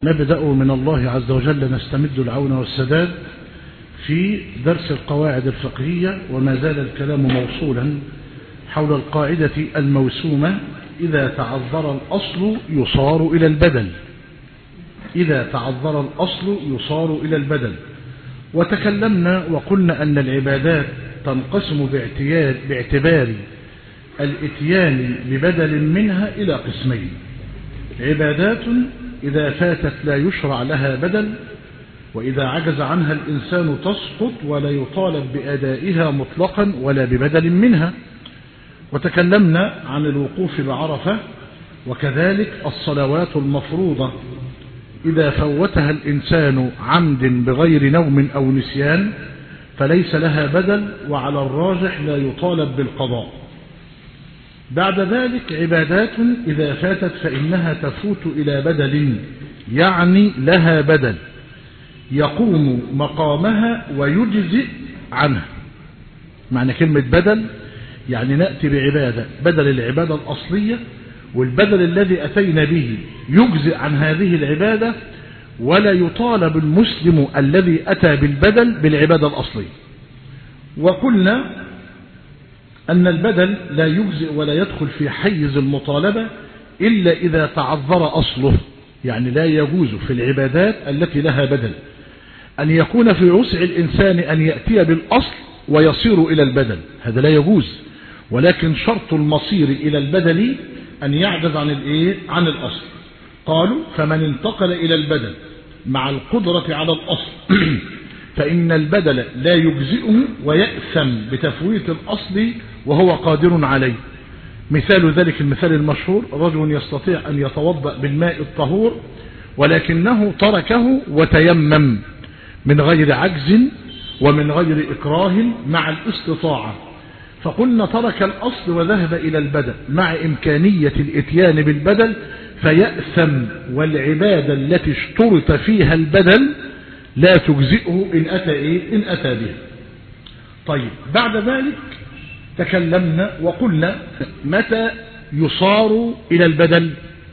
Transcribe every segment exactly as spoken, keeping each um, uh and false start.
نبدأ من الله عز وجل نستمد العون والسداد في درس القواعد الفقهية، وما زال الكلام موصولا حول القاعدة الموسومة: إذا تعذر الأصل يصار إلى البدل. إذا تعذر الأصل يصار إلى البدل. وتكلمنا وقلنا أن العبادات تنقسم باعتبار الإتيان ببدل منها إلى قسمين: عبادات إذا فاتت لا يشرع لها بدل، وإذا عجز عنها الإنسان تسقط ولا يطالب بأدائها مطلقا ولا ببدل منها. وتكلمنا عن الوقوف بعرفة، وكذلك الصلوات المفروضة إذا فوتها الإنسان عمد بغير نوم أو نسيان فليس لها بدل، وعلى الراجح لا يطالب بالقضاء. بعد ذلك عبادات إذا فاتت فإنها تفوت إلى بدل، يعني لها بدل يقوم مقامها ويجزئ عنها. معنى كلمة بدل يعني نأتي بعبادة بدل العبادة الأصلية، والبدل الذي أتينا به يجزئ عن هذه العبادة، ولا يطالب المسلم الذي أتى بالبدل بالعبادة الأصلية. وقلنا أن البدل لا يجزئ ولا يدخل في حيز المطالبة إلا إذا تعذر أصله، يعني لا يجوز في العبادات التي لها بدل أن يكون في وسع الإنسان أن يأتي بالأصل ويصير إلى البدل، هذا لا يجوز. ولكن شرط المصير إلى البدل أن يعجز عن الإيه؟ عن الأصل. قالوا: فمن انتقل إلى البدل مع القدرة على الأصل فإن البدل لا يجزئه ويأثم بتفويت الأصل وهو قادر عليه. مثال ذلك المثال المشهور: رجل يستطيع أن يتوضأ بالماء الطهور ولكنه تركه وتيمم من غير عجز ومن غير إكراه مع الاستطاعة، فقلنا ترك الأصل وذهب إلى البدل مع إمكانية الإتيان بالبدل فيأثم، والعبادة التي اشترط فيها البدل لا تجزئه إن أتى إيه؟ إن أتى به. طيب، بعد ذلك تكلمنا وقلنا متى يصار إلى البدل؟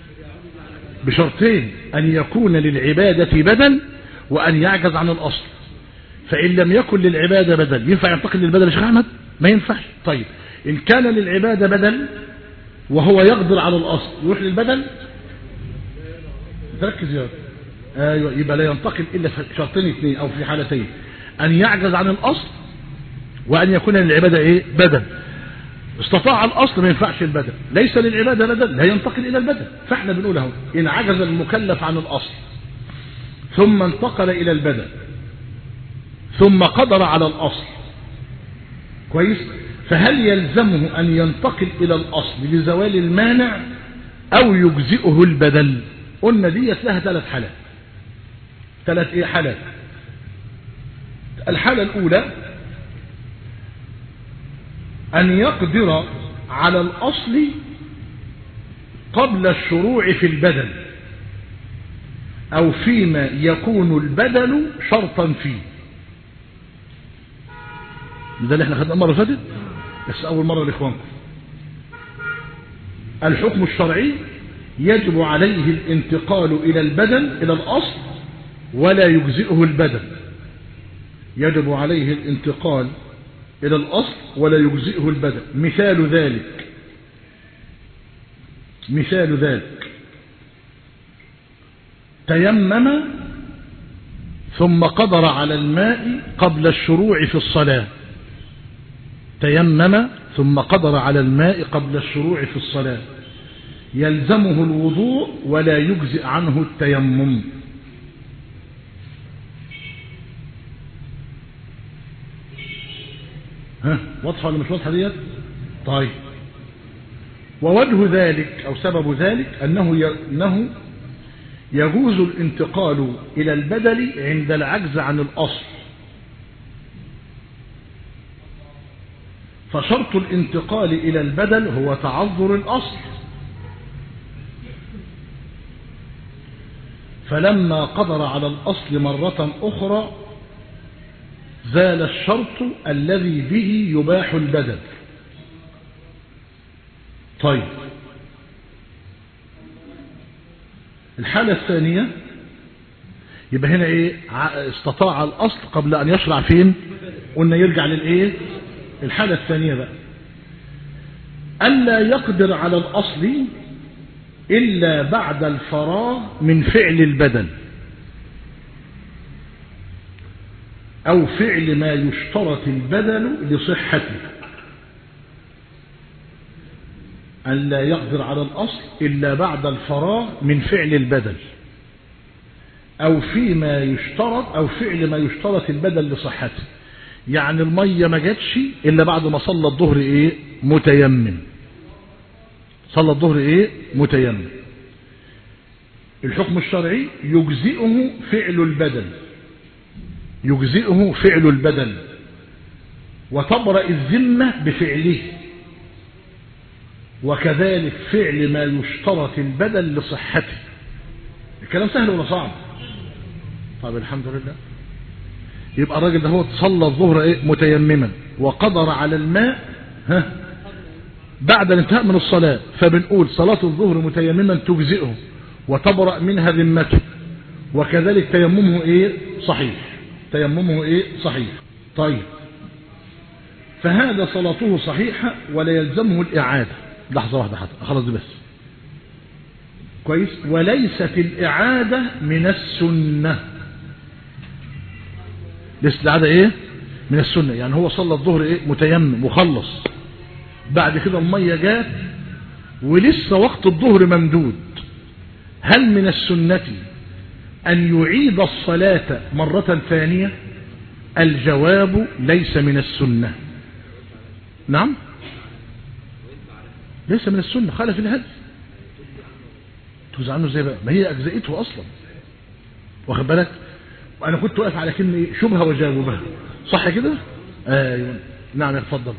بشرطين: أن يكون للعبادة بدل، وأن يعجز عن الأصل. فإن لم يكن للعبادة بدل ينفع ينتقل للبدل يا شيخ أحمد؟ ما ينفعش. طيب، إن كان للعبادة بدل وهو يقدر على الأصل يروح للبدل؟ تركز يا أيوة، يبقى لا ينتقل إلا في شرطين اثنين أو في حالتين: أن يعجز عن الأصل، وأن يكون للعبادة إيه؟ بدل. استطاع الأصل ما ينفعش البدل، ليس للعبادة بدل لا ينتقل إلى البدل. فاحنا بنقول اهو: إن عجز المكلف عن الأصل ثم انتقل إلى البدل ثم قدر على الأصل، كويس، فهل يلزمه أن ينتقل إلى الأصل لزوال المانع أو يجزئه البدل؟ قلنا ديت لها ثلاث حالات. ثلاث إيه حالات؟ الحالة الأولى أن يقدر على الأصل قبل الشروع في البدل، أو فيما يكون البدل شرطا فيه. ده اللي احنا خدناه المرة اللي فاتت، بس أول مرة لإخوانكم. الحكم الشرعي يجب عليه الانتقال إلى البدل إلى الأصل ولا يجزئه البدل. يجب عليه الانتقال إلى الأصل ولا يجزئه البدل. مثال ذلك مثال ذلك تيمم ثم قدر على الماء قبل الشروع في الصلاة. تيمم ثم قدر على الماء قبل الشروع في الصلاة، يلزمه الوضوء ولا يجزئ عنه التيمم. ها، واضحة ولا مش واضحة ديت؟ طيب، ووجه ذلك أو سبب ذلك أنه أنه يجوز الانتقال إلى البدل عند العجز عن الأصل، فشرط الانتقال إلى البدل هو تعذر الأصل. فلما قدر على الأصل مرة أخرى زال الشرط الذي به يباح البدل. طيب، الحالة الثانية يبقى هنا ايه؟ استطاع الاصل قبل ان يشرع فين؟ قلنا يرجع للايه؟ الحالة الثانية بقى، ألا يقدر على الأصل إلا بعد الفراغ من فعل البدل أو فعل ما يشترط البدل لصحته. ألا يقدر على الأصل إلا بعد الفراغ من فعل البدل أو فيما يشترط أو فعل ما يشترط البدل لصحته. يعني المية ما جاتش إلا بعد ما صلى الظهر إيه؟ متيمم. صلى الظهر إيه؟ متيمم. الحكم الشرعي يجزئه فعل البدل، يجزئه فعل البدل وتبرأ الذمة بفعله، وكذلك فعل ما يشترط البدل لصحته. الكلام سهل ولا صعب؟ طيب الحمد لله. يبقى الراجل ده هو صلى الظهر ايه؟ متيمما وقدر على الماء ها بعد الانتهاء من الصلاة، فبنقول صلاة الظهر متيمما تجزئه وتبرأ منها ذمته، وكذلك تيممه ايه؟ صحيح. تيممه ايه؟ صحيح. طيب فهذا صلاته صحيحة ولا يلزمه الإعادة. لحظة واحدة حتى خلاص دي بس كويس. وليست الإعادة من السنة. ليست الإعادة ايه؟ من السنة. يعني هو صلى الظهر ايه؟ متيمم وخلص، بعد كده المية جات ولسه وقت الظهر ممدود، هل من السنة أن يعيد الصلاة مرة ثانية؟ الجواب ليس من السنة. نعم ليس من السنة، خالف الهدي. تجزع عنه ازاي بقى؟ ما هي أجزئته أصلا، واخد بالك؟ وأنا كنت واقف على كلمة شبهة وجاوبها، صح كده؟ ايوه نعم اتفضل.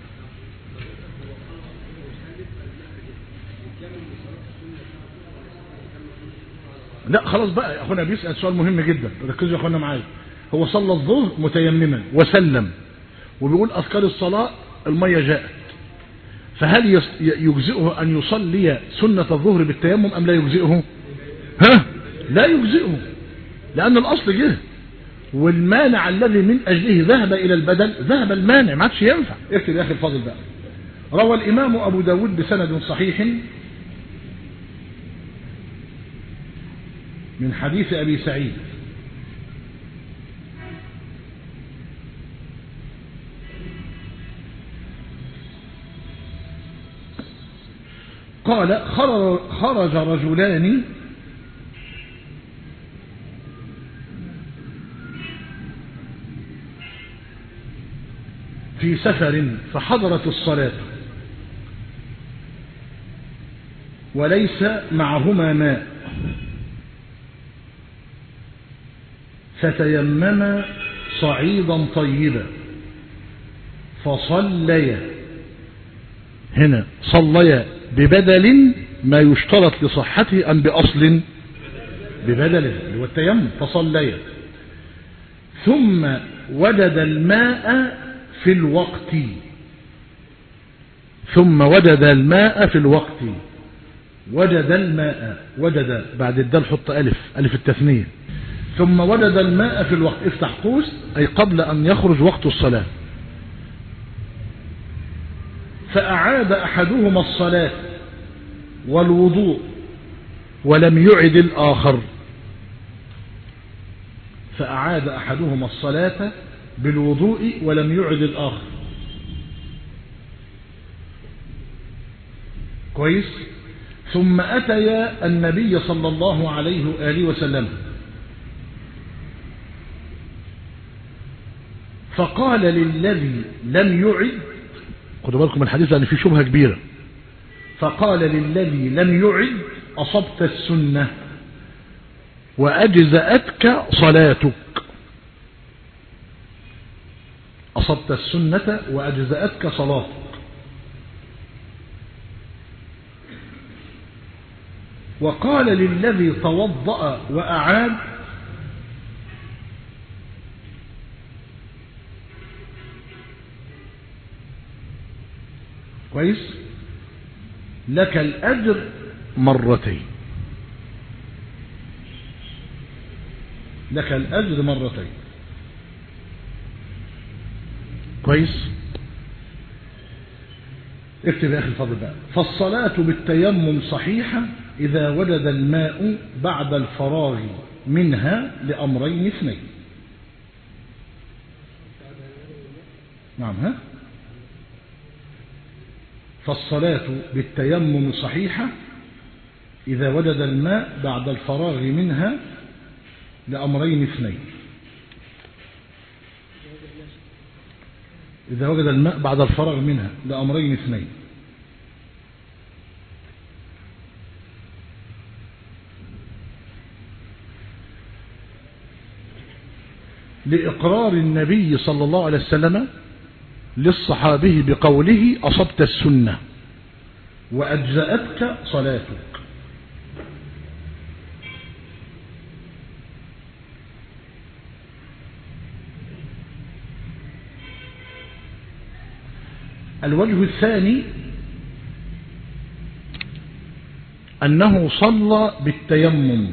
لا خلاص بقى يا اخونا، بيسأل سؤال مهم جدا، ركزوا يا اخونا معايا. هو صلى الظهر متيمما وسلم وبيقول اذكار الصلاة، المية جاءت، فهل يجزئه ان يصلي سنة الظهر بالتيمم ام لا يجزئه؟ ها لا يجزئه، لان الاصل جه، والمانع الذي من اجله ذهب الى البدل ذهب المانع، ما عادش ينفع. اكتب يا اخي الفاضل بقى. روى الامام ابو داود بسند صحيح من حديث ابي سعيد قال خرج رجلان في سفر فحضرت الصلاة وليس معهما ماء، فتيمما صعيدا طيبا فصليا. هنا صليا ببدل ما يشترط لصحته أم بأصل؟ ببدله اللي هو التيمم. فصليا ثم وجد الماء في الوقت، ثم وجد الماء في الوقت. وجد الماء، وجد بعد الدال حط ألف، ألف التثنية. ثم وجد الماء في الوقت، افتح قوس، أي قبل أن يخرج وقت الصلاة. فأعاد أحدهما الصلاة والوضوء ولم يعد الآخر. فأعاد أحدهما الصلاة بالوضوء ولم يعد الآخر. كويس. ثم أتيا النبي صلى الله عليه وآله وسلم فقال للذي لم يعد، خدوا بالكم الحديث لأن فيه شبهة كبيرة، فقال للذي لم يعد أصبت السنة وأجزأتك صلاتك. أصبت السنة وأجزأتك صلاتك. وقال للذي توضأ وأعاد كويس لك الأجر مرتين. لك الأجر مرتين. كويس. اكتب يا أخي الفضل بقى. فالصلاة بالتيمم صحيحة إذا وجد الماء بعد الفراغ منها لأمرين اثنين. نعم ها. فالصلاة بالتيمم صحيحة إذا وجد الماء بعد الفراغ منها لأمرين اثنين. إذا وجد الماء بعد الفراغ منها لأمرين اثنين. لإقرار النبي صلى الله عليه وسلم للصحابي بقوله أصبت السنة وأجزأتك صلاتك. الوجه الثاني أنه صلى بالتيمم،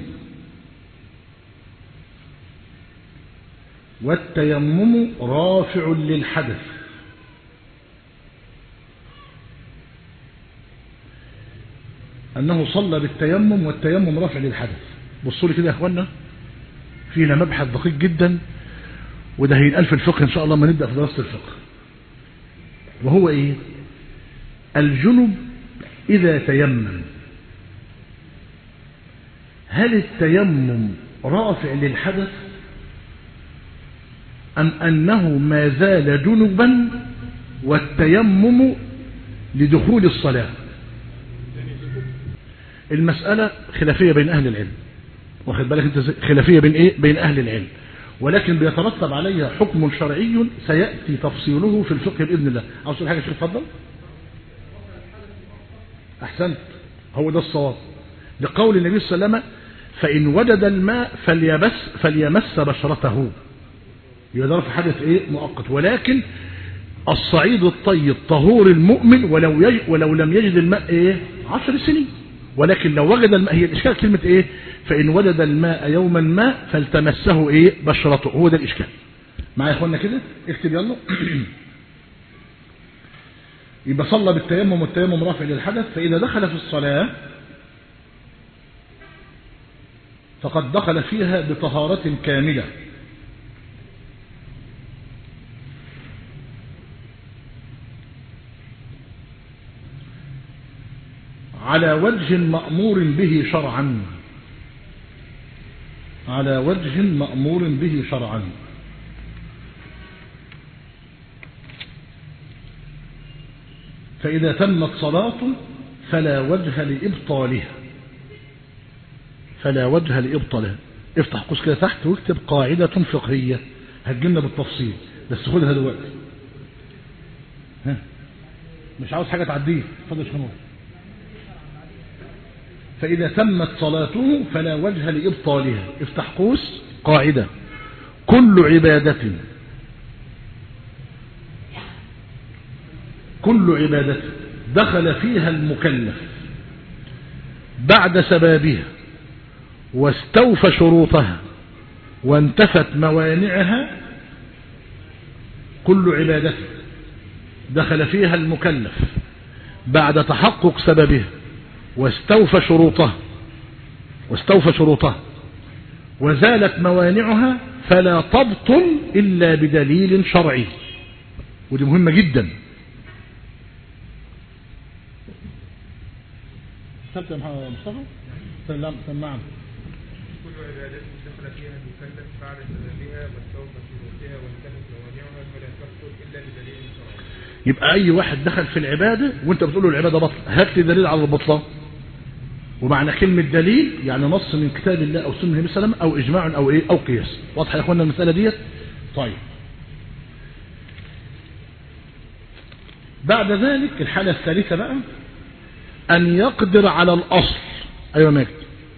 والتيمم رافع للحدث. أنه صلى بالتيمم والتيمم رافع للحدث. بصوا لي كده يا أخوانا، فينا مبحث دقيق جدا، وده هينقال في الفقه إن شاء الله ما نبدأ في دراسة الفقه. وهو إيه؟ الجنب إذا تيمم، هل التيمم رافع للحدث أم أنه ما زال جنبا والتيمم لدخول الصلاة؟ المسألة خلافية بين أهل العلم، واخد بالك انت، خلافية بين إيه؟ بين أهل العلم، ولكن بيترتب عليها حكم شرعي سيأتي تفصيله في الفقه بإذن الله. عاوز تقول حاجة شيخ؟ اتفضل. أحسنت، هو ده الصواب. لقول النبي صلى الله عليه وسلم فإن وجد الماء فليمس فليمس بشرته، يبقى ده حدث إيه؟ مؤقت. ولكن الصعيد الطيب طهور المؤمن ولو يج... ولو لم يجد الماء إيه؟ عشر سنين. ولكن لو وجد الماء، هي الإشكال كلمة إيه؟ فإن وجد الماء يوما ما فالتمسه إيه؟ بشرته. هو ده الإشكال. معايا يا إخوانا كده؟ اكتب يلا. يبقى صلى بالتيمم والتيمم رافع للحدث، فإذا دخل في الصلاة فقد دخل فيها بطهارة كاملة، على وجه مأمور به شرعا، على وجه مأمور به شرعا. فإذا تمت صلاته فلا وجه لإبطالها، فلا وجه لإبطالها. افتح قوس كده تحت واكتب قاعدة فقهية، هتجينا بالتفصيل بس خدها دلوقتي. ها مش عاوز حاجة تعديه. اتفضل يا شيخ. فإذا تمت صلاته فلا وجه لإبطالها. افتح قوس قاعدة: كل عبادة كل عبادة دخل فيها المكلف بعد سبابها واستوفى شروطها وانتفت موانعها، كل عبادة دخل فيها المكلف بعد تحقق سببها واستوفى شروطها واستوفى شروطها وزالت موانعها فلا تبطل إلا بدليل شرعي. ودي مهمة جدا. سمعت يا مصطفى؟ سمعنا. كل عبادة دخل فيها المكلف بعد سببها واستوفى شروطها وانتهت موانعها فلا تبطل إلا بدليل شرعي. يبقى أي واحد دخل في العبادة وأنت بتقول له العبادة بطل، هات لي دليل على البطلان. ومعنى كلمة دليل يعني نص من كتاب الله أو سنة النبي صلى الله عليه وسلم أو إجماع أو إيه أو قياس. واضحة يا أخوانا المسألة ديت؟ طيب. بعد ذلك الحالة الثالثة بقى أن يقدر على الأصل. أيوة ماجد.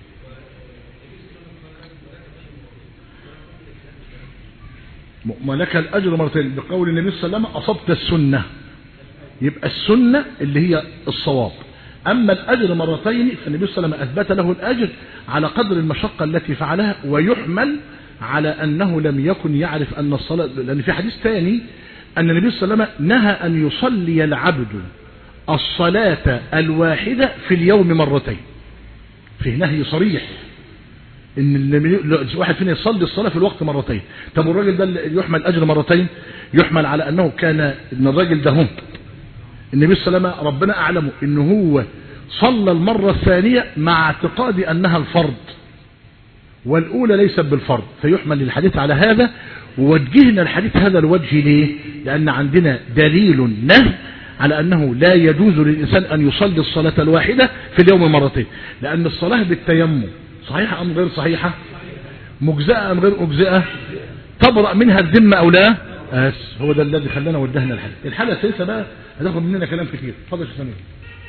ولك الأجر مرتين بقول النبي صلى الله عليه وسلم أصبت السنة، يبقى السنة اللي هي الصواب. أما الأجر مرتين فالنبي صلى الله عليه وسلم أثبت له الأجر على قدر المشقة التي فعلها، ويحمل على أنه لم يكن يعرف أن الصلاة، لأن في حديث ثاني أن النبي صلى الله عليه وسلم نهى أن يصلي العبد الصلاة الواحدة في اليوم مرتين، فيه نهي صريح ان واحد فينا يصلي الصلاة في الوقت مرتين. طب الراجل ده يحمل أجر مرتين؟ يحمل على أنه كان ان الراجل ده هم النبي صلى الله عليه وسلم ربنا أعلمه انه هو صلى المرة الثانية مع اعتقاد أنها الفرض والأولى ليست بالفرض، فيحمل للحديث على هذا. ووجهنا الحديث هذا الوجه ليه؟ لأن عندنا دليل نهي على أنه لا يجوز للإنسان أن يصلي الصلاة الواحدة في اليوم مرتين، لأن الصلاة بالتيمم صحيحة أم غير صحيحة؟ مجزئة أم غير مجزئة؟ تبرأ منها الذمة أو لا؟ بس هو ده الذي خلانا ودهنا الحديث. الحالة الثالثة بقى هتاخد مننا كلام كتير. اتفضل يا سمير.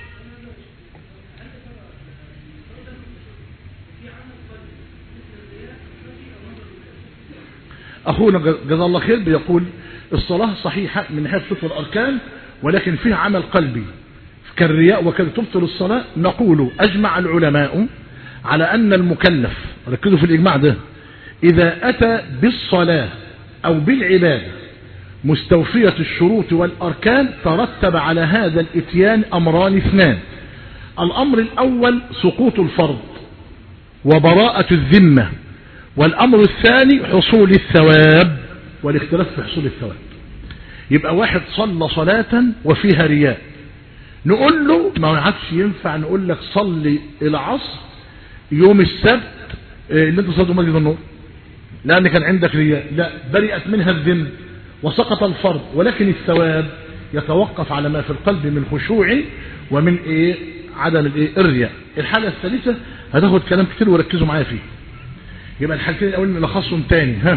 أخونا جزاه الله خير بيقول الصلاة صحيحة من حيث صفة الأركان، ولكن فيها عمل قلبي كالرياء وكذا تبطل الصلاة. نقول أجمع العلماء على أن المكلف، ركزوا في الإجماع ده، إذا أتى بالصلاة أو بالعبادة مستوفية الشروط والأركان ترتب على هذا الإتيان أمران اثنان. الأمر الأول سقوط الفرض وبراءة الذمة، والأمر الثاني حصول الثواب والاختلاف في حصول الثواب. يبقى واحد صلى صلاة وفيها رياء، نقول له ما عادش ينفع نقول لك صلي العصر يوم السبت اللي انت صليته مسجد النور لأن كان عندك رياء، لا، برئت منها الذمة وسقط الفرض، ولكن الثواب يتوقف على ما في القلب من خشوع ومن ايه عدم الايه الرياء. الحالة الثالثة هتاخد كلام كتير وركزوا معايا فيه. يبقى الحالتين الأول نلخصهم تاني. ها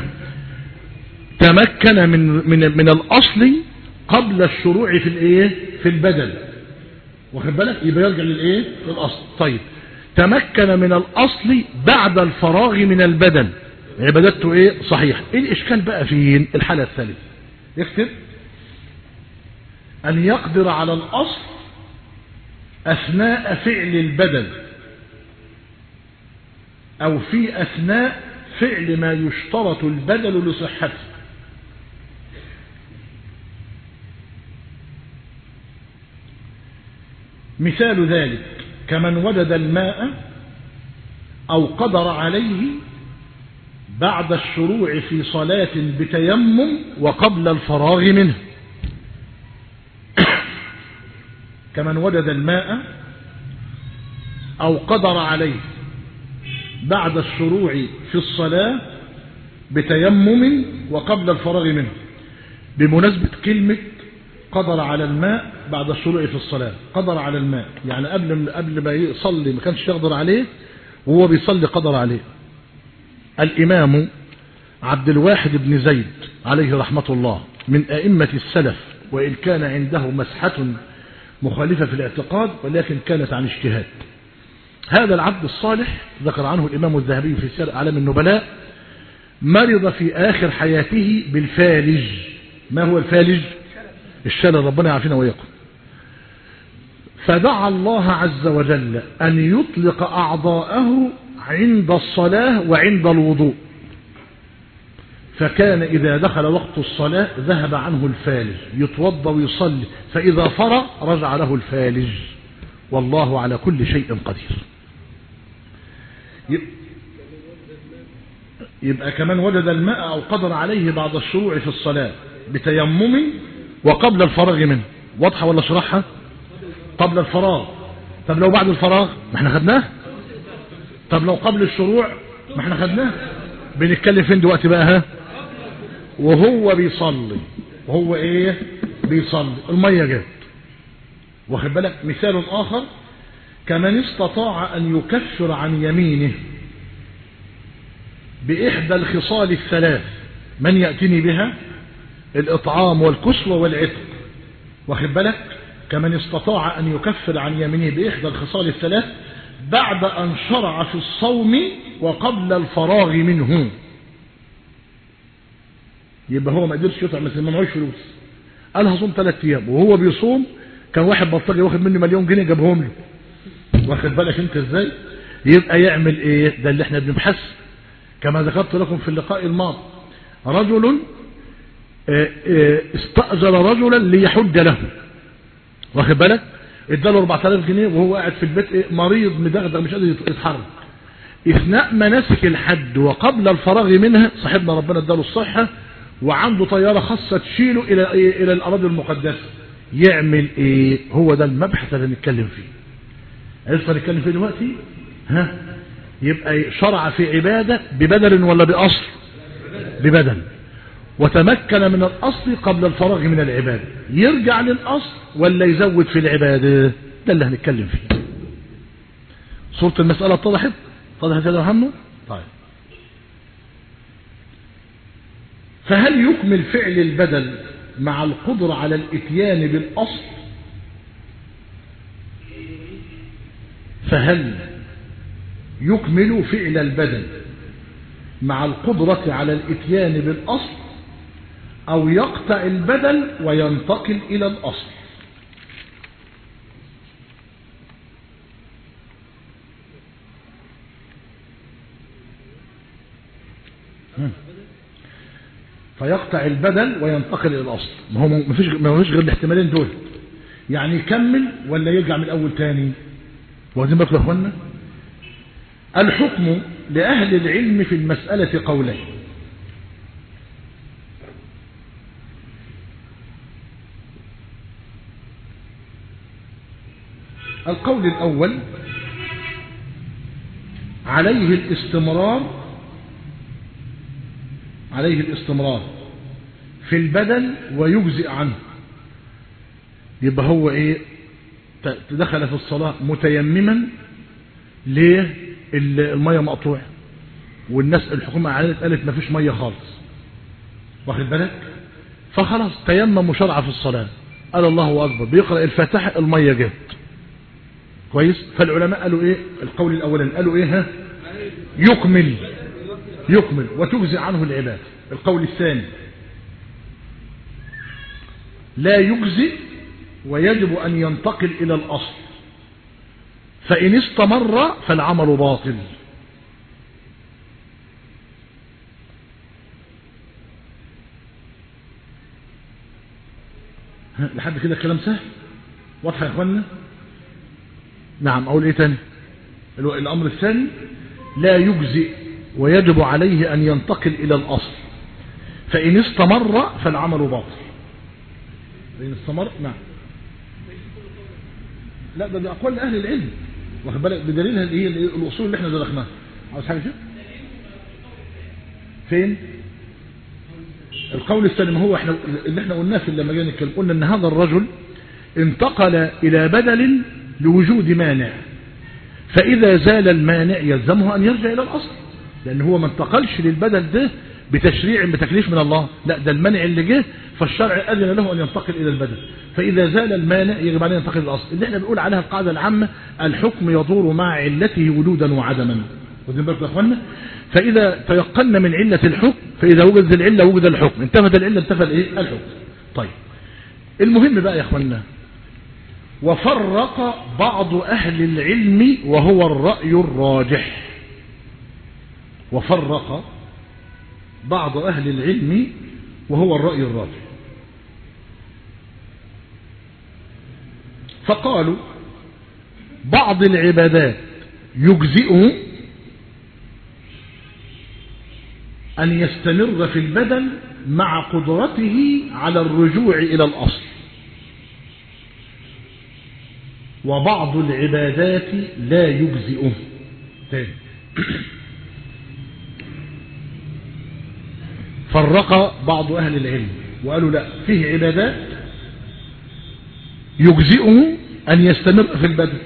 تمكن من من من الأصل قبل الشروع في الايه في البدل، واخد بالك؟ يبقى يرجع للايه للأصل. طيب تمكن من الأصل بعد الفراغ من البدل، عبادته ايه صحيح. ايه الإشكال بقى في الحالة الثالثة؟ يكتب أن يقدر على الأصل أثناء فعل البدل أو في أثناء فعل ما يشترط البدل لصحته. مثال ذلك كمن وجد الماء أو قدر عليه بعد الشروع في صلاة بتيمم وقبل الفراغ منه. كمن وجد الماء أو قدر عليه بعد الشروع في الصلاة بتيمم وقبل الفراغ منه. بمناسبة كلمة قدر على الماء بعد الشروع في الصلاة، قدر على الماء يعني قبل قبل ما يصلي ما كانش يقدر عليه وهو بيصلي قدر عليه. الإمام عبد الواحد بن زيد عليه رحمة الله من أئمة السلف، وإن كان عنده مسحة مخالفة في الاعتقاد ولكن كانت عن اجتهاد. هذا العبد الصالح ذكر عنه الإمام الذهبي في سير أعلام النبلاء مرض في آخر حياته بالفالج. ما هو الفالج؟ الشلل، ربنا يعافينا وإياكم. فدعا الله عز وجل أن يطلق أعضاءه عند الصلاة وعند الوضوء، فكان إذا دخل وقت الصلاة ذهب عنه الفالج، يتوضا ويصلي، فإذا فرغ رجع له الفالج، والله على كل شيء قدير. يبقى كمان وجد الماء أو قدر عليه بعد الشروع في الصلاة بتيمم وقبل الفراغ منه. واضحة ولا شرحها؟ قبل الفراغ. طب لو بعد الفراغ ما احنا خدناه. طب لو قبل الشروع ما احنا خدناه. بنتكلم فين دلوقتي بقى؟ ها وهو بيصلي، وهو ايه بيصلي المية جت، واخد بالك؟ مثال آخر كمن استطاع أن يكفر عن يمينه بإحدى الخصال الثلاث. من يأتيني بها؟ الإطعام والكسوة والعتق، واخد بالك؟ كمن استطاع أن يكفر عن يمينه بإحدى الخصال الثلاث بعد أن شرع في الصوم وقبل الفراغ منه. يبقى هو ما قدرش يطعم، مثل ما معهوش فلوس، قال هصوم ثلاث ايام، وهو بيصوم كان واحد بلطجي واخد منه مليون جنيه جابهم له، واخد بالك انت ازاي؟ يبقى يعمل ايه؟ ده اللي احنا بنبحث كما ذكرت لكم في اللقاء الماضي، رجل استأجر رجلا ليحج له، واخد بالك، اداله أربعة آلاف جنيه وهو قاعد في البيت مريض مدغدغ مش قادر يتحرك. اثناء مناسك الحج وقبل الفراغ منها صاحبنا ربنا اداله الصحة وعنده طيارة خاصة تشيله الى الى الاراضي المقدسة، يعمل ايه؟ هو ده المبحث اللي نتكلم فيه. عرفت نتكلم فيه دلوقتي؟ ها، يبقى شرع في عبادة ببدل ولا بأصل؟ ببدل، وتمكن من الأصل قبل الفراغ من العبادة، يرجع للأصل ولا يزود في العبادة؟ ده اللي هنتكلم فيه. صورة المسألة اتضحت؟ اتضحت يا محمد؟ طيب، فهل يكمل فعل البدل مع القدرة على الاتيان بالأصل؟ فهل يكمل فعل البدل مع القدرة على الاتيان بالأصل أو يقطع البدل وينتقل إلى الأصل؟ فيقطع البدل وينتقل إلى الأصل، ما هو ما فيش ما فيش غير الاحتمالين دول، يعني يكمل ولا يرجع من الأول تاني. واخدين بالكم يا اخوانا؟ الحكم لأهل العلم في المسألة قولين. القول الأول عليه الاستمرار عليه الاستمرار في البدل ويجزئ عنه. يبقى هو ايه؟ تدخل في الصلاة متيمما، ليه؟ المية مقطوعة والناس الحكومة قالت قالت ما فيش مية خالص، واخد بالك؟ فخلاص تيمم وشرع في الصلاة، قال الله أكبر، بيقرأ الفاتحة المية جت كويس. فالعلماء قالوا ايه؟ القول الأولاني قالوا ايه؟ ها، يكمل يكمل وتجزئ عنه العبادة. القول الثاني لا يجزئ ويجب أن ينتقل إلى الأصل، فإن استمر فالعمل باطل. لحد كده الكلام سهل واضح يا اخوانا؟ نعم. اقول ايه تاني؟ الامر الثاني لا يجزئ ويجب عليه ان ينتقل الى الاصل، فان استمر فالعمل باطل. فان استمر، نعم. لا ده, ده اقوال اهل العلم، واخد بالك، بدليلها اللي هي الاصول اللي احنا درسناها. عاوز حاجه شيء؟ فين القول الثاني؟ ما هو احنا اللي احنا قلناه في لما جينا نتكلم، قلنا ان هذا الرجل انتقل الى بدل لوجود مانع، فاذا زال المانع يلزمه ان يرجع الى الاصل، لان هو ما انتقلش للبدل ده بتشريع بتكليف من الله، لا ده المانع اللي جه فالشرع اذن له ان ينتقل الى البدل، فاذا زال المانع يجب عليه ينتقل الى الاصل، اللي احنا بنقول عليها القاعده العامه الحكم يدور مع علته وجودا وعدما. واخدين بالكم يا اخوانا؟ فاذا تيقنا من عله الحكم، فاذا وجدت العله وجد الحكم، انتفت العله انتفى الايه؟ الحكم. طيب المهم بقى يا اخوانا، وفرق بعض اهل العلم وهو الراي الراجح، وفرق بعض اهل العلم وهو الراي الراجح، فقالوا بعض العبادات يجزئه أن يستمر في البدن مع قدرته على الرجوع إلى الأصل، وبعض العبادات لا يجزئه. تاني فرق بعض أهل العلم وقالوا لا، فيه عبادات يجزئه أن يستمر في البدن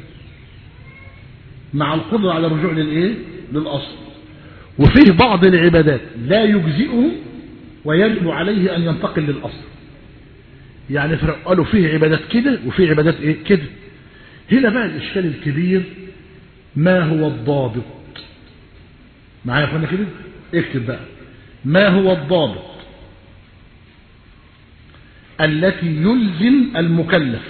مع القدرة على الرجوع للإيه؟ للأصل، وفيه بعض العبادات لا يجزئه ويجب عليه أن ينتقل للأصل. يعني قالوا فيه عبادات كده وفيه عبادات إيه؟ كده. هنا بقى الإشكال الكبير، ما هو الضابط؟ معايا يا اخوانا كده؟ اكتب بقى، ما هو الضابط التي يلزم المكلف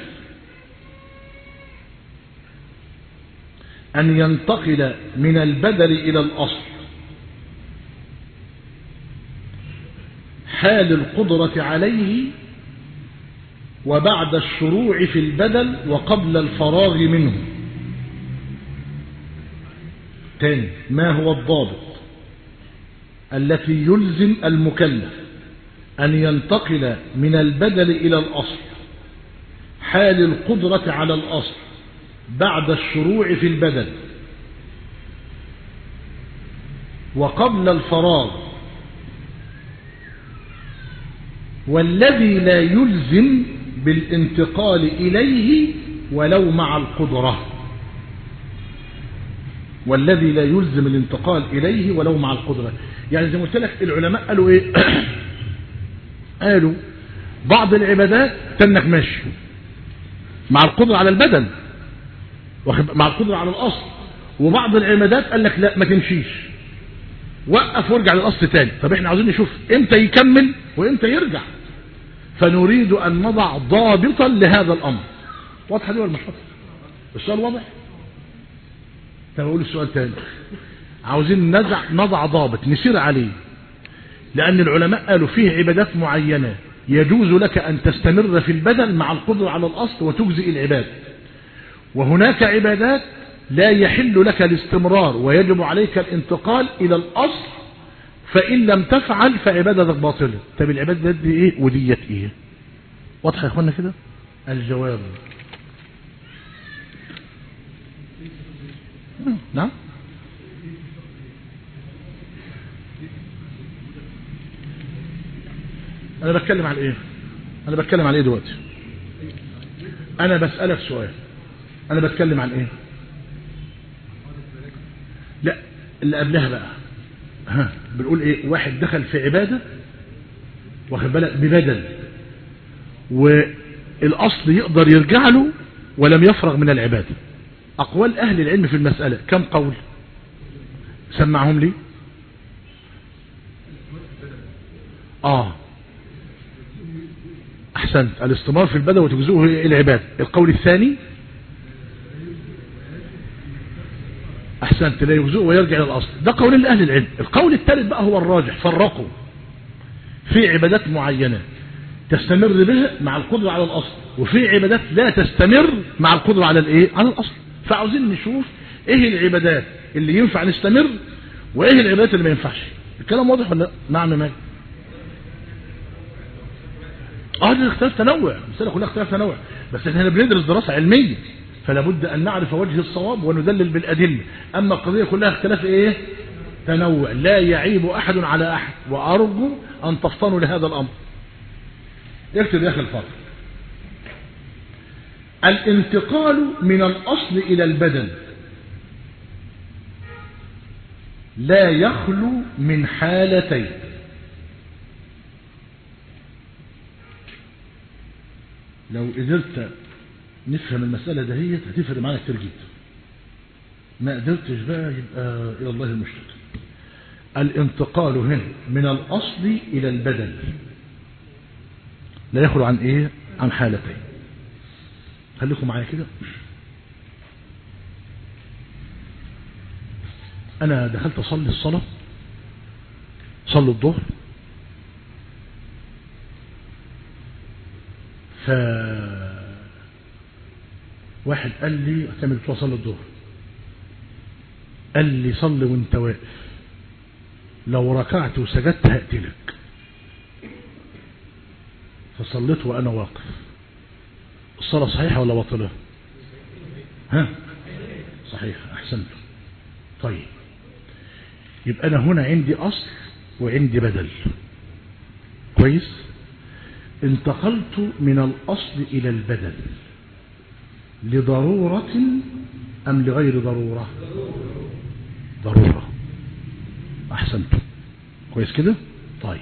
أن ينتقل من البدل إلى الأصل حال القدرة عليه وبعد الشروع في البدل وقبل الفراغ منه. تاني، ما هو الضابط التي يلزم المكلف أن ينتقل من البدل إلى الأصل حال القدرة على الأصل بعد الشروع في البدل وقبل الفراغ، والذي لا يلزم بالانتقال إليه ولو مع القدرة، والذي لا يلزم الانتقال إليه ولو مع القدرة. يعني زي ما قلت لك العلماء قالوا إيه؟ قالوا بعض العبادات تنك ماشي مع القدرة على البدن مع القدرة على الأصل، وبعض العبادات قال لك لا ما تمشيش، وقف وارجع للأصل تاني. طب احنا عاوزين نشوف امتى يكمل وامتى يرجع، فنريد أن نضع ضابطا لهذا الأمر. واضحة دي ولا مش واضحة؟ السؤال واضح؟ طب أقول السؤال تاني، عاوزين نضع نضع ضابط نسير عليه، لأن العلماء قالوا فيه عبادات معينة يجوز لك أن تستمر في البدن مع القدرة على الأصل وتجزئ العباد، وهناك عبادات لا يحل لك الاستمرار ويجب عليك الانتقال إلى الأصل، فإن لم تفعل فعبادتك باطلة. طب العبادة دي إيه وديت إيه؟ واضحة يا إخوانا كده؟ الجواب نعم. أنا بتكلم عن إيه؟ أنا بتكلم عن إيه دلوقتي؟ أنا بسألك سؤال، أنا بتكلم عن إيه؟ لا اللي قبلها بقى، ها بنقول إيه؟ واحد دخل في عبادة واخد بالك ببدل، والأصل يقدر يرجع له ولم يفرغ من العبادة. أقوال أهل العلم في المسألة كم قول؟ سمعهم لي. آه أحسنت، الاستمرار في البدن وتجزئه العباد. القول الثاني أحسنت، لا يجزئه ويرجع إلى الأصل. ده قول أهل العلم. القول الثالث بقى هو الراجح، فرقوا في عبادات معينة تستمر بها مع القدرة على الأصل، وفي عبادات لا تستمر مع القدرة على الإيه؟ على الأصل. فعاوزين نشوف إيه العبادات اللي ينفع نستمر وإيه العبادات اللي ما ينفعش. الكلام واضح ولا نعم ماجد؟ اه دي اختلاف تنوع، المسألة كلها اختلاف تنوع، بس احنا بندرس دراسة علمية فلا بد ان نعرف وجه الصواب وندلل بالادله. اما القضيه كلها اختلاف ايه؟ تنوع، لا يعيب احد على احد، وارجو ان تفطنوا لهذا الامر. اكتب يا اخي الفاضل، الانتقال من الاصل الى البدن لا يخلو من حالتين. لو قدرت نفهم المسألة دهيت هتفرق معانا كتير جدا، ما قدرتش بقى يبقى إلى الله المشتكى. الانتقال هنا من الأصل إلى البدل لا يخلو عن إيه؟ عن حالتين. خليكم معايا كده. أنا دخلت أصلي الصلاة، صلي الظهر، ف واحد قال لي هتعمل بتوع صلي الظهر، قال لي صلي وانت واقف، لو ركعت وسجدت هقتلك، فصليت وانا واقف. الصلاة صحيحة ولا باطلة؟ ها صحيحة، احسنت. طيب يبقى انا هنا عندي اصل وعندي بدل، كويس. انتقلت من الاصل الى البدل لضرورة ام لغير ضرورة؟ ضرورة، احسنت، كويس كده. طيب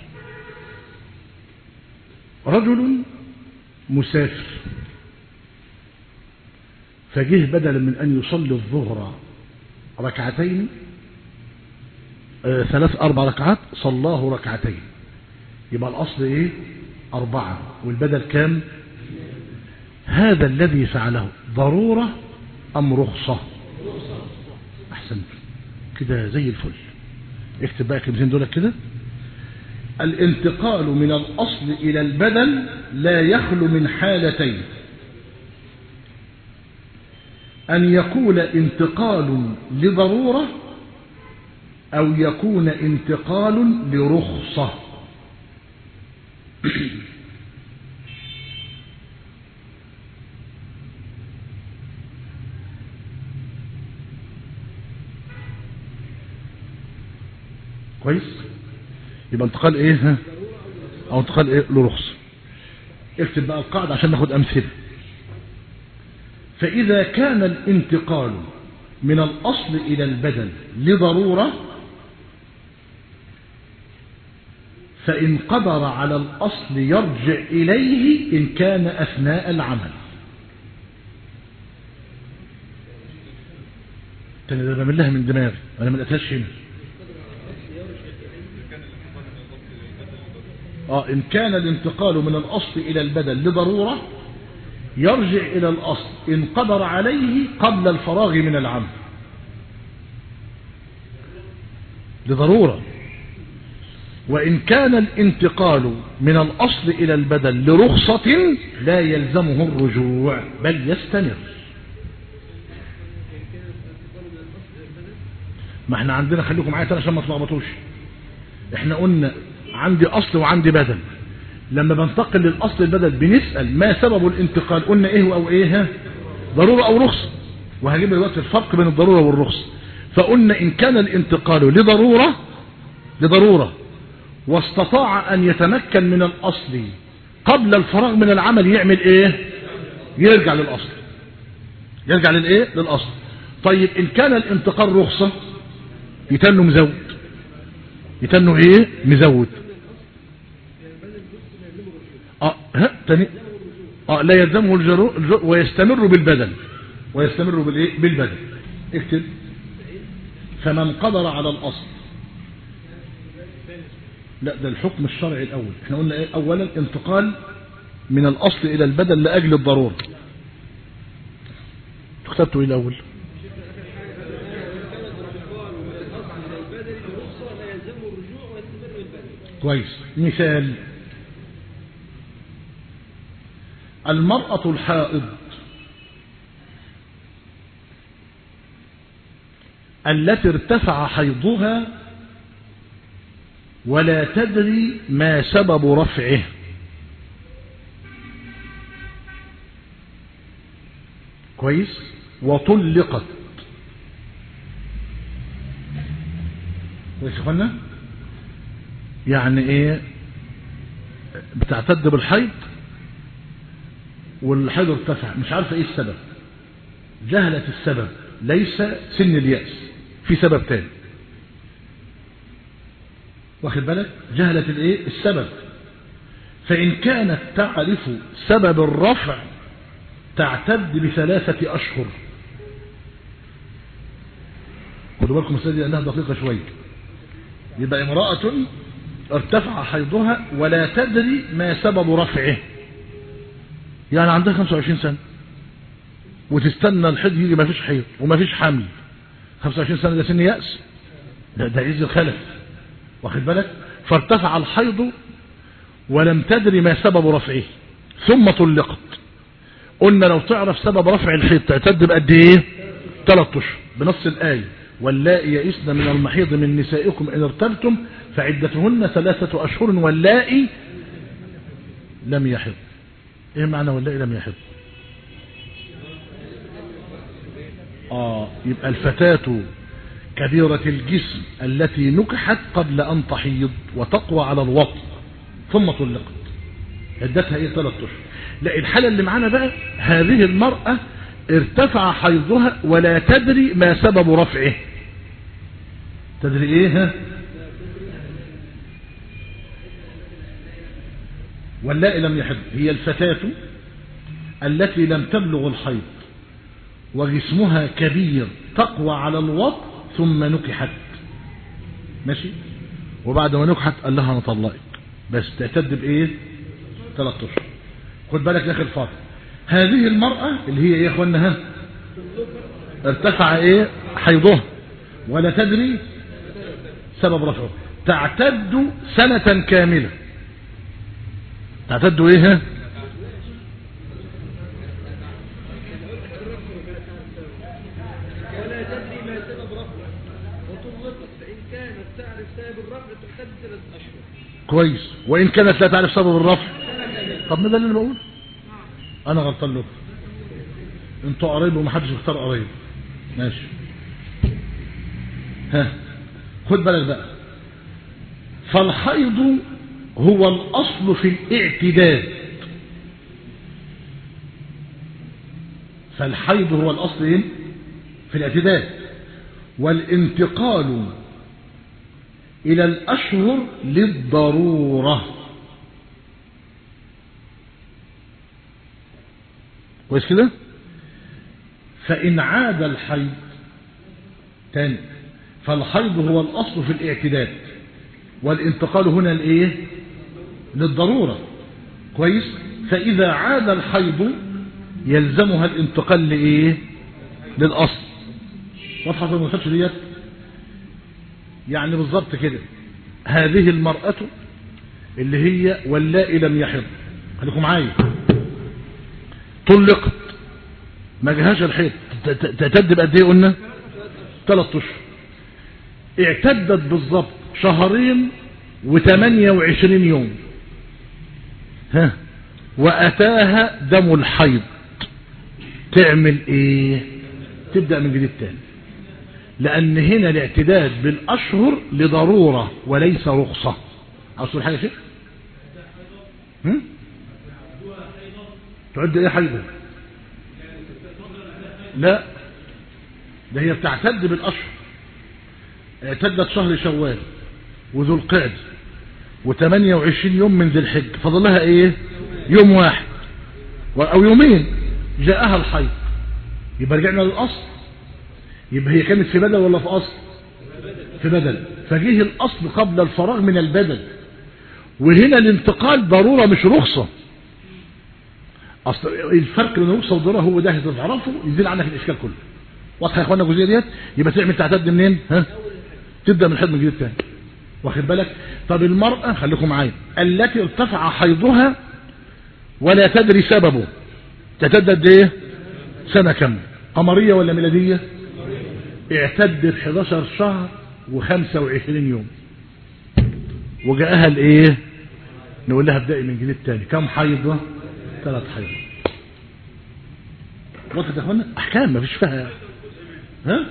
رجل مسافر فجه بدلا من ان يصلي الظهر ركعتين آه ثلاث اربع ركعات صلاه ركعتين، يبقى الاصل ايه؟ اربعة، والبدل كام؟ هذا الذي فعله ضرورة ام رخصة؟ احسنت كده زي الفل. اكتب بقى كلمتين دول كده. الانتقال من الأصل إلى البدل لا يخلو من حالتين: أن يكون انتقال لضرورة أو يكون انتقال لرخصة. كويس؟ يبقى انتقال ايه او انتقال ايه لرخصة. اكتب بقى القاعدة عشان ناخد امثلة. فاذا كان الانتقال من الاصل الى البدل لضرورة فان قدر على الاصل يرجع اليه ان كان اثناء العمل. تاني ده بعملها من دماغي انا ما لقيتهاش هنا. آه إن كان الانتقال من الأصل إلى البدل لضرورة يرجع إلى الأصل إن قدر عليه قبل الفراغ من العمل. لضرورة. وإن كان الانتقال من الأصل إلى البدل لرخصة لا يلزمه الرجوع بل يستمر. ما احنا عندنا، خليكم معايا تاني عشان ما تلخبطوش. احنا قلنا عندي أصل وعندي بدل. لما بنتقل للأصل البدل بنسأل ما سبب الانتقال، قلنا ايه او ايه؟ ضرورة او رخصة. وهجيب دلوقتي الفرق بين الضرورة والرخصة. فقلنا ان كان الانتقال لضرورة لضرورة واستطاع ان يتمكن من الأصل قبل الفراغ من العمل يعمل ايه؟ يرجع للأصل. يرجع للايه؟ للأصل. طيب ان كان الانتقال رخصة يتنه مزود. يتنه ايه؟ مزود. اه ها تاني اه لا يلزمه الجروء ويستمر بالبدل. ويستمر بالايه؟ بالبدل. اكتب: فمن قدر على الاصل. لا ده الحكم الشرعي الاول. احنا قلنا ايه؟ اولا انتقال من الاصل الى البدل لاجل الضروره. كتبته ايه الاول؟ كويس. مثال: المرأة الحائض التي ارتفع حيضها ولا تدري ما سبب رفعه. كويس. وطلقت. كويس يا اخوانا؟ يعني ايه؟ بتعتد بالحيض والحيض ارتفع، مش عارفه ايه السبب، جهلت السبب، ليس سن اليأس، في سبب تاني. واخد بالك؟ جهلت الايه؟ السبب. فإن كانت تعرف سبب الرفع تعتد بثلاثة أشهر. خدوا بالكم السيدة لأنها دقيقة شوية. يبقى امرأة ارتفع حيضها ولا تدري ما سبب رفعه، يعني عندها خمسة وعشرين سنة وتستنى الحيض يجي، ما فيش حيض وما فيش حمل. خمسة وعشرين سنة ده سن يأس، ده, ده عز الخلف. واخد بالك؟ فارتفع الحيض ولم تدري ما سبب رفعه ثم طلقت. قلنا لو تعرف سبب رفع الحيض تعتد بقد ايه؟ ثلاث اشهر بنص الآية: واللائي يئسن من المحيض من نسائكم إن ارتبتم فعدتهن ثلاثة أشهر واللائي لم يحض. ايه معنى واللائي لم يحض؟ اه يبقى الفتاة كبيرة الجسم التي نكحت قبل أن تحيض وتقوى على الوطء ثم طلقت، عدتها ايه؟ ثلاث اشهر. لا الحالة اللي معانا بقى، هذه المرأة ارتفع حيضها ولا تدري ما سبب رفعه. تدري ايه؟ ها؟ واللائي لم يحض هي الفتاة التي لم تبلغ الحيض وجسمها كبير تقوى على الوطء ثم نكحت. ماشي؟ وبعد ما نكحت قال لها انا طلقك، بس تعتد بايه؟ ثلاث اشهر. خد بالك يا اخي الفاضل، هذه المرأة اللي هي ايه يا اخوانا؟ ها؟ ارتفع ايه؟ حيضها ولا تدري سبب رفعه، تعتد سنة كاملة. تعتد ايه؟ ولا تدري ما سبب رفعه وطلقت فإن كانت تعرف سبب الرفع تحتاج ثلاث أشهر. كويس. وإن كانت لا تعرف سبب الرفع. طب ما ده اللي انا بقول. انا غلطان لكم، انتوا قريب ومحدش اختار قريب. ماشي. ها خد بالك بقى. فالحيض هو الأصل في الاعتداد. فالحيض هو الأصل ايه؟ في الاعتداد. والانتقال إلى الأشهر للضرورة. كويس كده؟ فإن عاد الحيض تاني، فالحيض هو الأصل في الاعتداد، والانتقال هنا الايه؟ للضرورة. كويس. فإذا عاد الحيض يلزمها الانتقال لايه؟ للأصل. واضحة في المسألة ديت؟ يعني بالضبط كده. هذه المرأة اللي هي واللائي لم يحض، خليكم معايا، طلقت ما جهاش الحيض، تعتد بقد ايه قلنا؟ ثلاث اشهر. اعتدت بالضبط شهرين وثمانية وعشرين يوم. ها واتاها دم الحيض، تعمل ايه؟ تبدأ من جديد تاني، لان هنا الاعتداد بالاشهر لضرورة وليس رخصة. اصل حاجة شيء هم؟ تعد ايه حيضة؟ لا، ده هي بتعتد بالاشهر. اعتدت شهر شوال وذو القعد وثمانية وعشرين يوم من ذي الحج، فضل لها ايه؟ يوم واحد او يومين جاءها الحيض، يبقى رجعنا للاصل. يبقى هي كانت في بدل ولا في اصل؟ في بدل. فجيه الاصل قبل الفراغ من البدل. وهنا الانتقال ضرورة مش رخصة. اصل الفرق بين الرخصة والضرورة هو ده، هتعرفه يزيل عنك الاشكال كله. واضحه يا اخوانا الجزئيه ديت؟ يبقى تعمل تعتد منين؟ ها تبدا من الحيض من جديد تاني. واخد بالك؟ طب المراه خليكم معايا التي ارتفع حيضها ولا تدري سببه، تعتد قد ايه؟ سنه كامله. قمريه ولا ميلاديه؟ اعتد ب حداشر شهر وخمسة وعشرين يوم. وجاءها الايه؟ نقول لها ابدأي من جديد تاني. كم حيضه؟ ثلاث حيض. واضح يا اخوانا؟ احكام ما فيش فيها. ها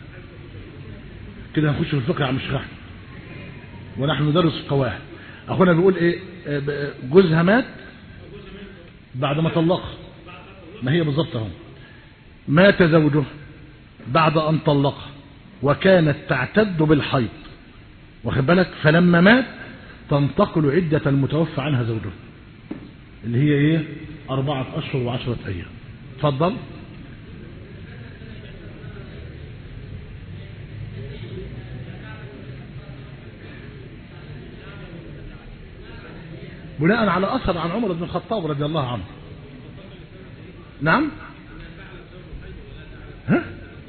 كده هنخش في الفقه يا عم الشيخ احمد، ونحن ندرس القواعد. اخونا بيقول ايه؟ جوزها مات بعد ما طلقها. ما هي بالظبط اهو. مات زوجها بعد ان طلقها وكانت تعتد بالحيض، واخد بالك؟ فلما مات تنتقل عدة المتوفى عنها زوجها اللي هي ايه؟ اربعة اشهر وعشرة ايام. اتفضل. بناء على أثر عن عمر بن الخطاب رضي الله عنه. نعم. ها؟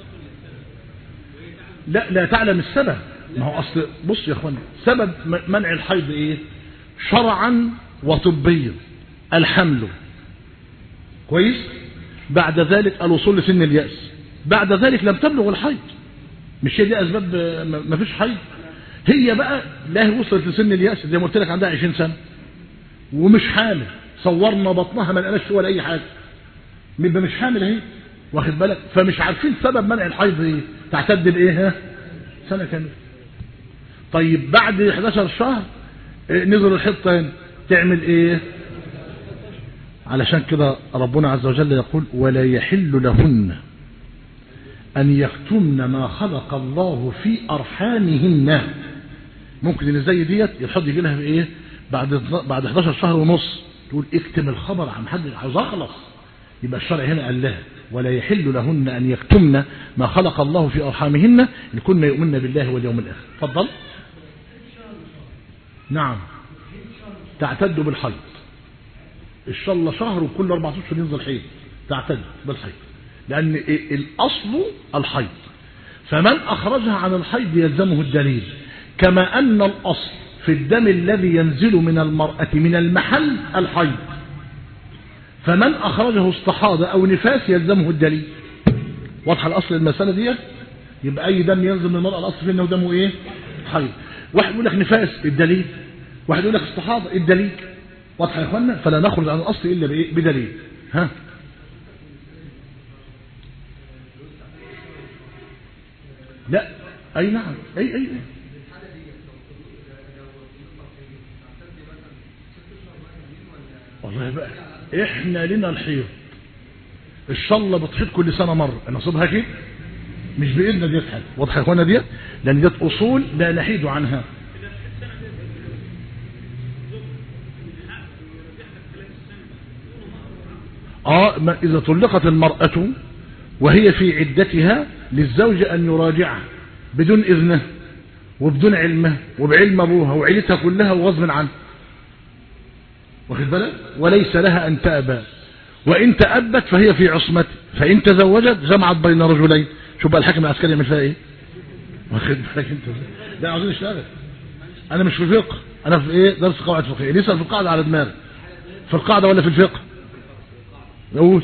لا لا تعلم السبب. ما هو أصل بص يا أخواني، سبب منع الحيض إيه؟ شرعا وطبيا الحمل. كويس؟ بعد ذلك الوصول لسن اليأس، بعد ذلك لم تبلغ الحيض. مش هي دي أسباب ما فيش حيض؟ هي بقى لا هي وصلت لسن اليأس زي ما قلت لك عندها عشرين سنة ومش حامل، صورنا بطنها ما لقناش ولا اي حاجه، يبقى مش حامل اهي، واخد بالك؟ فمش عارفين سبب منع الحيض ايه. تعتد بايه؟ ها سنه كامله. طيب بعد حداشر شهر نزل الحيض تاني، تعمل ايه؟ علشان كده ربنا عز وجل يقول ولا يحل لهن ان يكتمن ما خلق الله في ارحامهن. ممكن اللي زي ديت الحيض يجي لها بايه؟ بعد بعد حداشر شهر ونص، تقول اكتم الخبر عن حد عاوز اخلص. يبقى الشرع هنا قال لها ولا يحل لهن ان يكتمن ما خلق الله في ارحامهن ان كن يؤمن بالله واليوم الاخر. اتفضل. نعم تعتد بالحيض. ان شاء الله شهر وكل اربعة اشهر ينزل حيض، تعتد بالحيض، لان الاصل الحيض. فمن اخرجها عن الحيض يلزمه الدليل. كما أن الأصل في الدم الذي ينزل من المرأة من المحل الحيض، فمن أخرجه استحاضة أو نفاس يلزمه الدليل. واضحة الأصل المسألة دي؟ يبقى أي دم ينزل من المرأة الأصل فيه أنه دمه إيه؟ حيض. واحد يقول لك نفاس، الدليل. واحد يقول لك استحاضة، الدليل. واضحة يا إخوانا؟ فلا نخرج عن الأصل إلا بإيه؟ بدليل. ها؟ لا، أي نعم، أي أي, أي. والله بقى احنا لنا الحيض الشله بتحيض كل سنه مره، نصيبها كده مش بايدنا ديت حاجه. واضحه يا اخوانا ديت؟ لان ديت اصول لا نحيد عنها. اه ما اذا طلقت المراه وهي في عدتها للزوج ان يراجعها بدون اذنه وبدون علمه وبعلم ابوها وعيلتها كلها وغصب عنه، واخد بالك؟ وليس لها ان تأبى، وان تأبت فهي في عصمته، فان تزوجت جمعت بين رجلين. شوف بقى الحاكم العسكري يعمل فيها ايه؟ واخد بالك انت؟ لا عاوزين نشتغل. انا مش في فقه، انا في ايه؟ درس قواعد فقهيه. لسه في القاعده على دماغي. في القاعده ولا في الفقه؟ نقول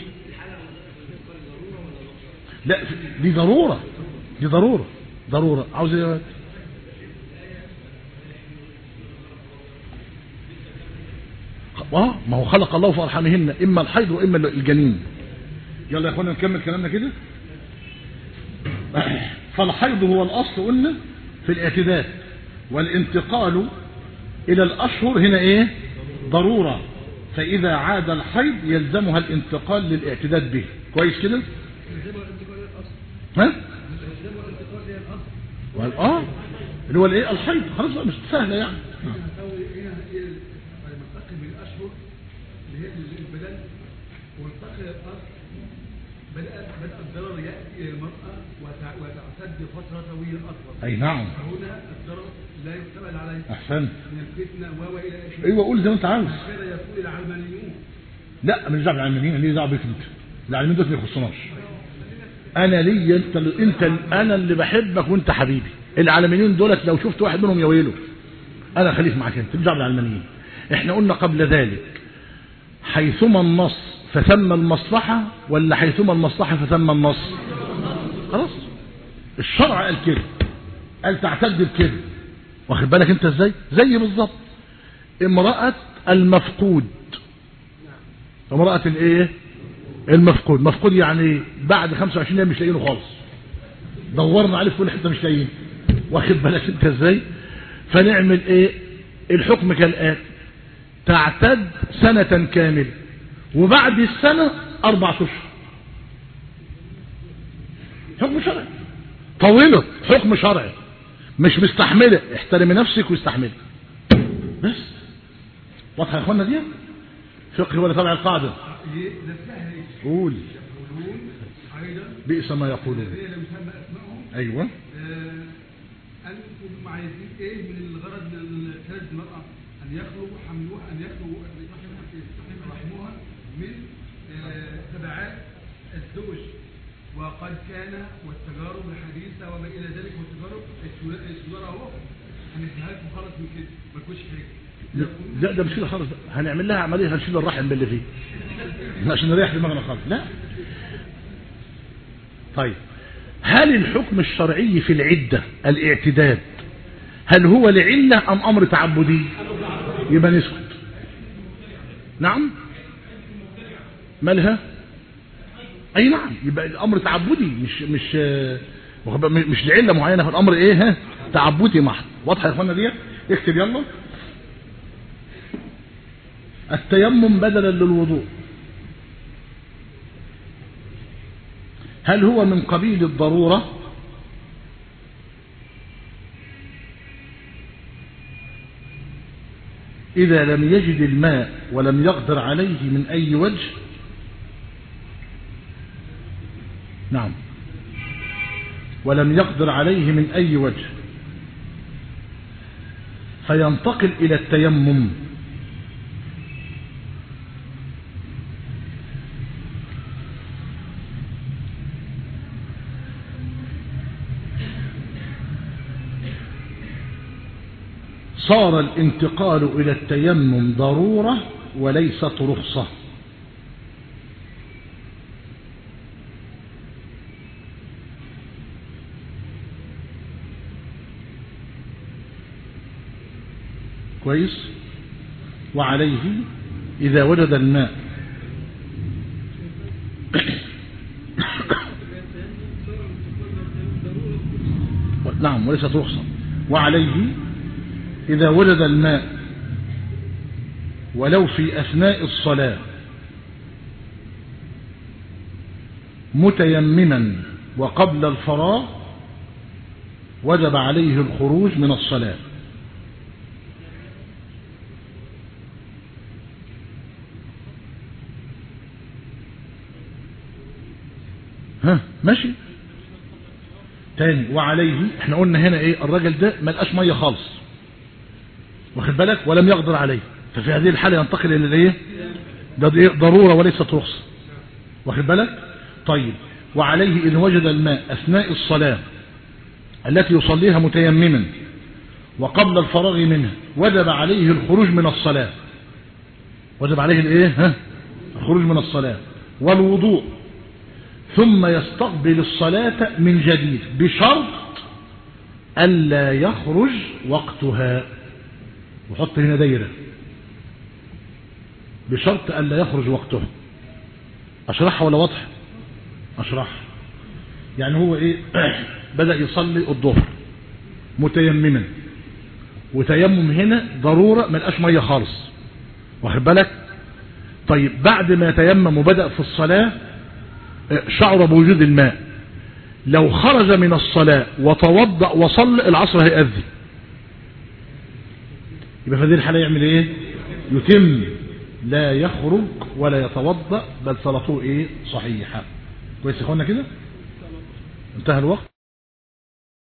لا، دي ضروره، دي ضروره ضروره. عاوز ايه؟ اه ما هو خلق الله في ارحامهن اما الحيض واما الجنين. يلا يا اخوانا نكمل كلامنا كده. فالحيض هو الاصل قلنا في الاعتداد، والانتقال الى الاشهر هنا ايه؟ ضروره. فاذا عاد الحيض يلزمها الانتقال للاعتداد به. كويس كده؟ ها؟ اه اللي هو الايه؟ الحيض. خلاص مش سهله يعني. البدن والفقر الأصل بدأ بدأ الضرر يأتي إلى المرأة وتعتد فترة طويلة أطول. أي نعم. فهنا الضرر لا يحتمل عليه. أحسن. من الفتنة وهو إلى آخره. أيوة قول زي ما أنت عاوز. هكذا يقول العلمانيون. لا مش دعوة بالعلمانيين، اللي دعوة بيك أنت. العلمانيين دول ما يخصناش. أنا ليا أنت اللي أنت أنا اللي بحبك وأنت حبيبي. العلمانيين دولت لو شفت واحد منهم يويله. أنا خليك معاك أنت، مش دعوة بالعلمانيين. إحنا قلنا قبل ذلك حيثما النص فثم المصلحة، ولا حيثما المصلحة فثم النص؟ خلاص الشرع قال كده، قال تعتد بكده. واخد بالك انت ازاي؟ زي بالظبط امرأة المفقود. امرأة الايه؟ المفقود. مفقود يعني بعد خمسة وعشرين يوم مش لاقيينه خالص، دورنا عليه في كل حته مش لاقيينه. واخد بالك انت ازاي؟ فنعمل ايه؟ الحكم كالآتي: تعتد سنة كاملة، وبعد السنة أربع أشهر. حكم شرعي. طولت حكم شرعي، مش مستحملة. احترمي نفسك واستحملي بس. واضحة يا اخوانا دي؟ فقه ولا تبع القاعدة؟ قول. بئس ما يقولون. ايوه. انتم عايزين ايه من الغرض من ثلاث المرأة؟ أن يخلو حملوها أن يخلو رحمها من تبعات الزوج، وقد كان والتجارب الحديثة وما إلى ذلك، والتجارب السجارة أهو هنسهلكم خالص من كده، ما تكونش حاجة. لا ده مش كده خالص، هنعمل لها عملية هنشيل الرحم باللي فيه عشان نريح دماغنا خالص. لا طيب، هل الحكم الشرعي في العدة الاعتداد هل هو لعلة أم أمر تعبدي؟ يبقى نسكت. نعم مالها؟ أي نعم، يبقى الأمر تعبدي مش مش مش لعلة معينة، في الأمر إيه؟ ها تعبدي محض. واضحة يا إخوانا دي؟ اكتب يلا. التيمم بدلا للوضوء هل هو من قبيل الضرورة؟ إذا لم يجد الماء ولم يقدر عليه من أي وجه. نعم، ولم يقدر عليه من أي وجه فينتقل إلى التيمم. صار الانتقال إلى التيمم ضرورة وليست رخصة. كويس. وعليه إذا وجد الماء نعم وليست رخصة. وعليه إذا وجد الماء ولو في أثناء الصلاة متيمما وقبل الفراغ وجب عليه الخروج من الصلاة. ها ماشي تاني. وعليه احنا قلنا هنا ايه، الراجل ده ملقاش ميه خالص واخد بالك ولم يقدر عليه، ففي هذه الحالة ينتقل الى الايه، ده ايه ضرورة وليست رخصة واخد بالك. طيب وعليه إن وجد الماء أثناء الصلاة التي يصليها متيمما وقبل الفراغ منها وجب عليه الخروج من الصلاة. وجب عليه الايه ها الخروج من الصلاة والوضوء، ثم يستقبل الصلاة من جديد بشرط ألا يخرج وقتها. وحط هنا دايرة، بشرط ألا يخرج وقتها. أشرحها ولا واضح؟ أشرحها. يعني هو إيه بدأ يصلي الظهر متيمما، وتيمم هنا ضرورة ملقاش مية خالص واخد بالك. طيب بعد ما يتيمم وبدأ في الصلاة شعر بوجود الماء، لو خرج من الصلاة وتوضأ وصلى العصر هيأذن، يبقى في هذه الحالة يعمل ايه؟ يتم، لا يخرج ولا يتوضأ، بل صلاته ايه صحيحة. كويس يا اخوانا كده؟ انتهى الوقت.